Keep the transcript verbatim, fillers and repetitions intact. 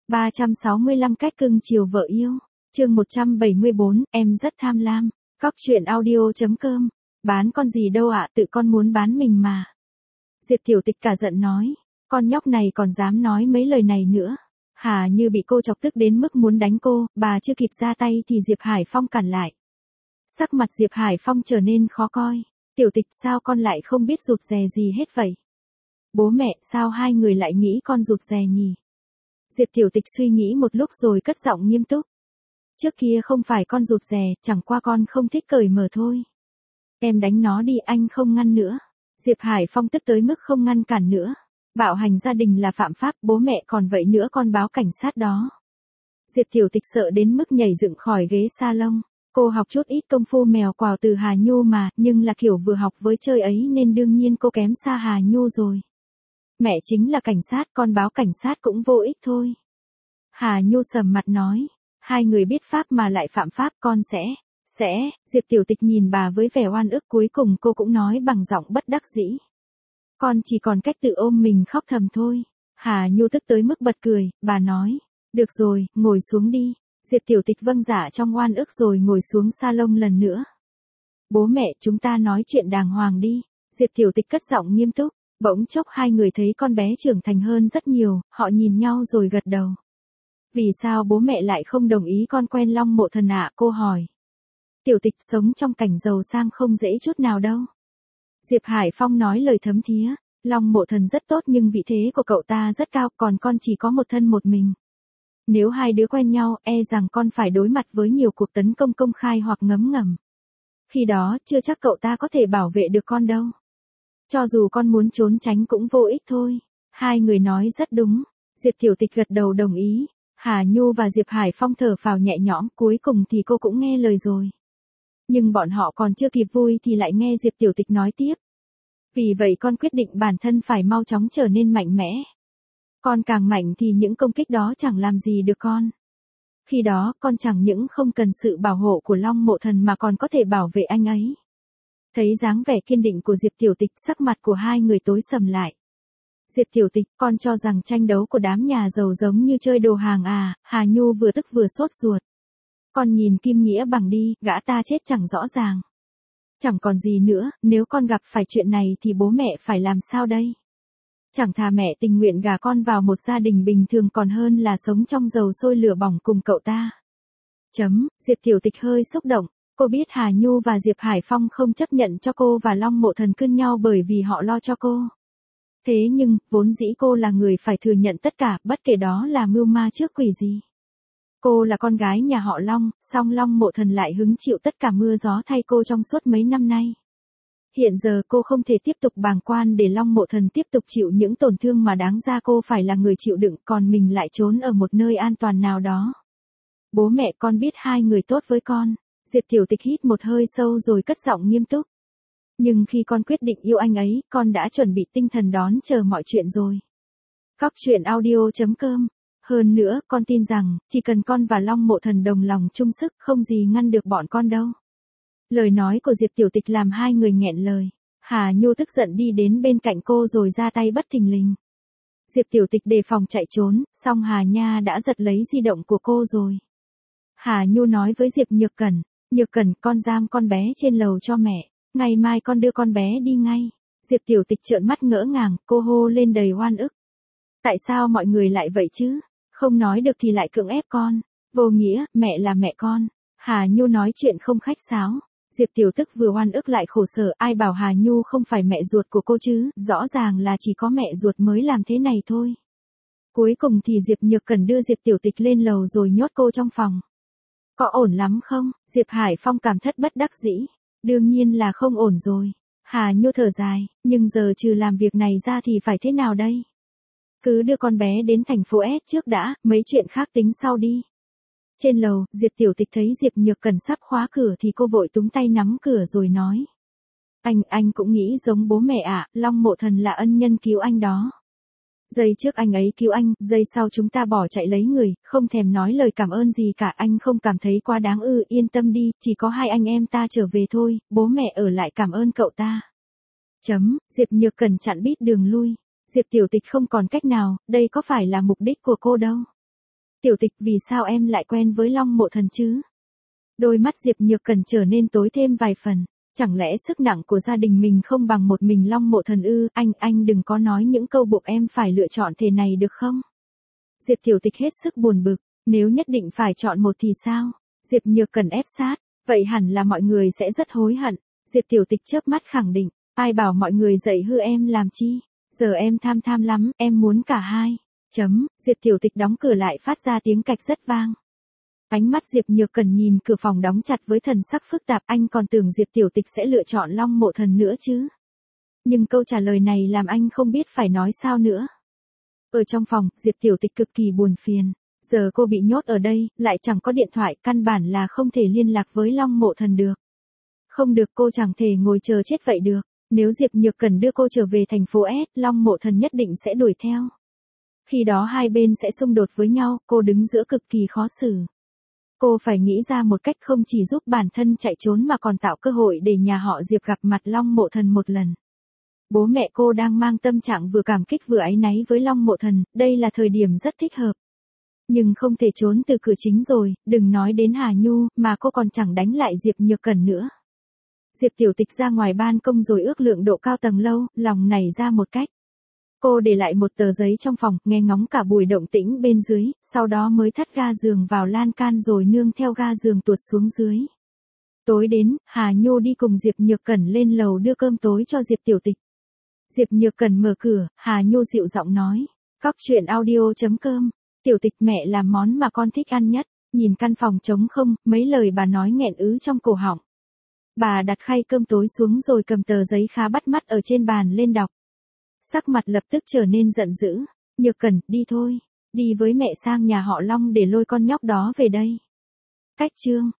ba trăm sáu mươi lăm cách cưng chiều vợ yêu. Chương một trăm bảy mươi bốn, em rất tham lam. Cóc truyện audio chấm com. Bán con gì đâu ạ, tự con muốn bán mình mà. Diệp Tiểu Tịch cả giận nói, con nhóc này còn dám nói mấy lời này nữa. Hà Như bị cô chọc tức đến mức muốn đánh cô, bà chưa kịp ra tay thì Diệp Hải Phong cản lại. Sắc mặt Diệp Hải Phong trở nên khó coi. Tiểu Tịch, sao con lại không biết rụt rè gì hết vậy? Bố mẹ, sao hai người lại nghĩ con rụt rè nhỉ? Diệp Tiểu Tịch suy nghĩ một lúc rồi cất giọng nghiêm túc. Trước kia không phải con rụt rè, chẳng qua con không thích cởi mở thôi. Em đánh nó đi, anh không ngăn nữa. Diệp Hải Phong tức tới mức không ngăn cản nữa. Bạo hành gia đình là phạm pháp, bố mẹ còn vậy nữa, con báo cảnh sát đó. Diệp Tiểu Tịch sợ đến mức nhảy dựng khỏi ghế salon. Cô học chút ít công phu mèo quào từ Hà Nhu mà, nhưng là kiểu vừa học với chơi ấy nên đương nhiên cô kém xa Hà Nhu rồi. Mẹ chính là cảnh sát, con báo cảnh sát cũng vô ích thôi. Hà Nhu sầm mặt nói, hai người biết pháp mà lại phạm pháp, con sẽ, sẽ, Diệp Tiểu Tịch nhìn bà với vẻ oan ức, cuối cùng cô cũng nói bằng giọng bất đắc dĩ. Con chỉ còn cách tự ôm mình khóc thầm thôi. Hà Nhu tức tới mức bật cười, bà nói, được rồi, ngồi xuống đi. Diệp Tiểu Tịch vâng dạ trong oan ức rồi ngồi xuống salon lần nữa. Bố mẹ, chúng ta nói chuyện đàng hoàng đi. Diệp Tiểu Tịch cất giọng nghiêm túc. Bỗng chốc hai người thấy con bé trưởng thành hơn rất nhiều, họ nhìn nhau rồi gật đầu. Vì sao bố mẹ lại không đồng ý con quen Long Mộ Thần ạ? Cô hỏi. Tiểu Tịch, sống trong cảnh giàu sang không dễ chút nào đâu. Diệp Hải Phong nói lời thấm thía. Long Mộ Thần rất tốt nhưng vị thế của cậu ta rất cao, còn con chỉ có một thân một mình. Nếu hai đứa quen nhau, e rằng con phải đối mặt với nhiều cuộc tấn công công khai hoặc ngấm ngầm. Khi đó, chưa chắc cậu ta có thể bảo vệ được con đâu. Cho dù con muốn trốn tránh cũng vô ích thôi. Hai người nói rất đúng. Diệp Tiểu Tịch gật đầu đồng ý. Hà Nhu và Diệp Hải Phong thở phào nhẹ nhõm, cuối cùng thì cô cũng nghe lời rồi. Nhưng bọn họ còn chưa kịp vui thì lại nghe Diệp Tiểu Tịch nói tiếp. Vì vậy con quyết định bản thân phải mau chóng trở nên mạnh mẽ. Con càng mạnh thì những công kích đó chẳng làm gì được con. Khi đó, con chẳng những không cần sự bảo hộ của Long Mộ Thần mà còn có thể bảo vệ anh ấy. Thấy dáng vẻ kiên định của Diệp Tiểu Tịch, sắc mặt của hai người tối sầm lại. Diệp Tiểu Tịch, con cho rằng tranh đấu của đám nhà giàu giống như chơi đồ hàng à? Hà Nhu vừa tức vừa sốt ruột. Con nhìn Kim Nghĩa Bằng đi, gã ta chết chẳng rõ ràng. Chẳng còn gì nữa, nếu con gặp phải chuyện này thì bố mẹ phải làm sao đây? Chẳng thà mẹ tình nguyện gả con vào một gia đình bình thường còn hơn là sống trong dầu sôi lửa bỏng cùng cậu ta. Chấm, Diệp Tiểu Tịch hơi xúc động. Cô biết Hà Nhu và Diệp Hải Phong không chấp nhận cho cô và Long Mộ Thần cân nhau bởi vì họ lo cho cô. Thế nhưng, vốn dĩ cô là người phải thừa nhận tất cả, bất kể đó là mưu ma trước quỷ gì. Cô là con gái nhà họ Long, song Long Mộ Thần lại hứng chịu tất cả mưa gió thay cô trong suốt mấy năm nay. Hiện giờ cô không thể tiếp tục bàng quan để Long Mộ Thần tiếp tục chịu những tổn thương mà đáng ra cô phải là người chịu đựng, còn mình lại trốn ở một nơi an toàn nào đó. Bố mẹ, con biết hai người tốt với con. Diệp Tiểu Tịch hít một hơi sâu rồi cất giọng nghiêm túc. Nhưng khi con quyết định yêu anh ấy, con đã chuẩn bị tinh thần đón chờ mọi chuyện rồi. Cóc truyện audio chấm com. Hơn nữa, con tin rằng, chỉ cần con và Long Mộ Thần đồng lòng chung sức, không gì ngăn được bọn con đâu. Lời nói của Diệp Tiểu Tịch làm hai người nghẹn lời. Hà Nhu tức giận đi đến bên cạnh cô rồi ra tay bất thình lình. Diệp Tiểu Tịch đề phòng chạy trốn, song Hà Nha đã giật lấy di động của cô rồi. Hà Nhu nói với Diệp Nhược Cẩn. Nhược Cẩn, con giam con bé trên lầu cho mẹ. Ngày mai con đưa con bé đi ngay. Diệp Tiểu Tịch trợn mắt ngỡ ngàng, cô hô lên đầy oan ức. Tại sao mọi người lại vậy chứ? Không nói được thì lại cưỡng ép con. Vô nghĩa, mẹ là mẹ con. Hà Nhu nói chuyện không khách sáo. Diệp Tiểu Tức vừa oan ức lại khổ sở, ai bảo Hà Nhu không phải mẹ ruột của cô chứ, rõ ràng là chỉ có mẹ ruột mới làm thế này thôi. Cuối cùng thì Diệp Nhược Cẩn đưa Diệp Tiểu Tịch lên lầu rồi nhốt cô trong phòng. Có ổn lắm không? Diệp Hải Phong cảm thất bất đắc dĩ. Đương nhiên là không ổn rồi. Hà Nhu thở dài, nhưng giờ trừ làm việc này ra thì phải thế nào đây? Cứ đưa con bé đến thành phố S trước đã, mấy chuyện khác tính sau đi. Trên lầu, Diệp Tiểu Tịch thấy Diệp Nhược Cẩn sắp khóa cửa thì cô vội túm tay nắm cửa rồi nói. Anh, anh cũng nghĩ giống bố mẹ ạ, Long Mộ Thần là ân nhân cứu anh đó. Giây trước anh ấy cứu anh, giây sau chúng ta bỏ chạy lấy người, không thèm nói lời cảm ơn gì cả, anh không cảm thấy quá đáng ư? Yên tâm đi, chỉ có hai anh em ta trở về thôi, bố mẹ ở lại cảm ơn cậu ta. Chấm, Diệp Nhược Cẩn chặn bít đường lui. Diệp Tiểu Tịch không còn cách nào, đây có phải là mục đích của cô đâu. Tiểu Tịch, vì sao em lại quen với Long Mộ Thần chứ? Đôi mắt Diệp Nhược Cẩn trở nên tối thêm vài phần. Chẳng lẽ sức nặng của gia đình mình không bằng một mình Long Mộ Thần ư? Anh, anh đừng có nói những câu buộc em phải lựa chọn thế này được không? Diệp Tiểu Tịch hết sức buồn bực, nếu nhất định phải chọn một thì sao? Diệp Nhược Cẩn ép sát, vậy hẳn là mọi người sẽ rất hối hận. Diệp Tiểu Tịch chớp mắt khẳng định, ai bảo mọi người dạy hư em làm chi? Giờ em tham tham lắm, em muốn cả hai. Chấm, Diệp Tiểu Tịch đóng cửa lại phát ra tiếng cạch rất vang. Ánh mắt Diệp Nhược Cẩn nhìn cửa phòng đóng chặt với thần sắc phức tạp, anh còn tưởng Diệp Tiểu Tịch sẽ lựa chọn Long Mộ Thần nữa chứ. Nhưng câu trả lời này làm anh không biết phải nói sao nữa. Ở trong phòng, Diệp Tiểu Tịch cực kỳ buồn phiền. Giờ cô bị nhốt ở đây, lại chẳng có điện thoại, căn bản là không thể liên lạc với Long Mộ Thần được. Không được, cô chẳng thể ngồi chờ chết vậy được. Nếu Diệp Nhược Cẩn đưa cô trở về thành phố S, Long Mộ Thần nhất định sẽ đuổi theo. Khi đó hai bên sẽ xung đột với nhau, cô đứng giữa cực kỳ khó xử. Cô phải nghĩ ra một cách không chỉ giúp bản thân chạy trốn mà còn tạo cơ hội để nhà họ Diệp gặp mặt Long Mộ Thần một lần. Bố mẹ cô đang mang tâm trạng vừa cảm kích vừa áy náy với Long Mộ Thần, đây là thời điểm rất thích hợp. Nhưng không thể trốn từ cửa chính rồi, đừng nói đến Hà Nhu, mà cô còn chẳng đánh lại Diệp Nhược Cẩn nữa. Diệp Tiểu Tịch ra ngoài ban công rồi ước lượng độ cao tầng lâu, lòng nảy ra một cách. Cô để lại một tờ giấy trong phòng, nghe ngóng cả buổi động tĩnh bên dưới, sau đó mới thắt ga giường vào lan can rồi nương theo ga giường tuột xuống dưới. Tối đến, Hà Nhu đi cùng Diệp Nhược Cẩn lên lầu đưa cơm tối cho Diệp Tiểu Tịch. Diệp Nhược Cẩn mở cửa, Hà Nhu dịu giọng nói, cóc truyện audio chấm com, Tiểu Tịch, mẹ làm món mà con thích ăn nhất. Nhìn căn phòng trống không, mấy lời bà nói nghẹn ứ trong cổ họng. Bà đặt khay cơm tối xuống rồi cầm tờ giấy khá bắt mắt ở trên bàn lên đọc. Sắc mặt lập tức trở nên giận dữ. Nhược Cẩn, đi thôi. Đi với mẹ sang nhà họ Long để lôi con nhóc đó về đây. Cách chương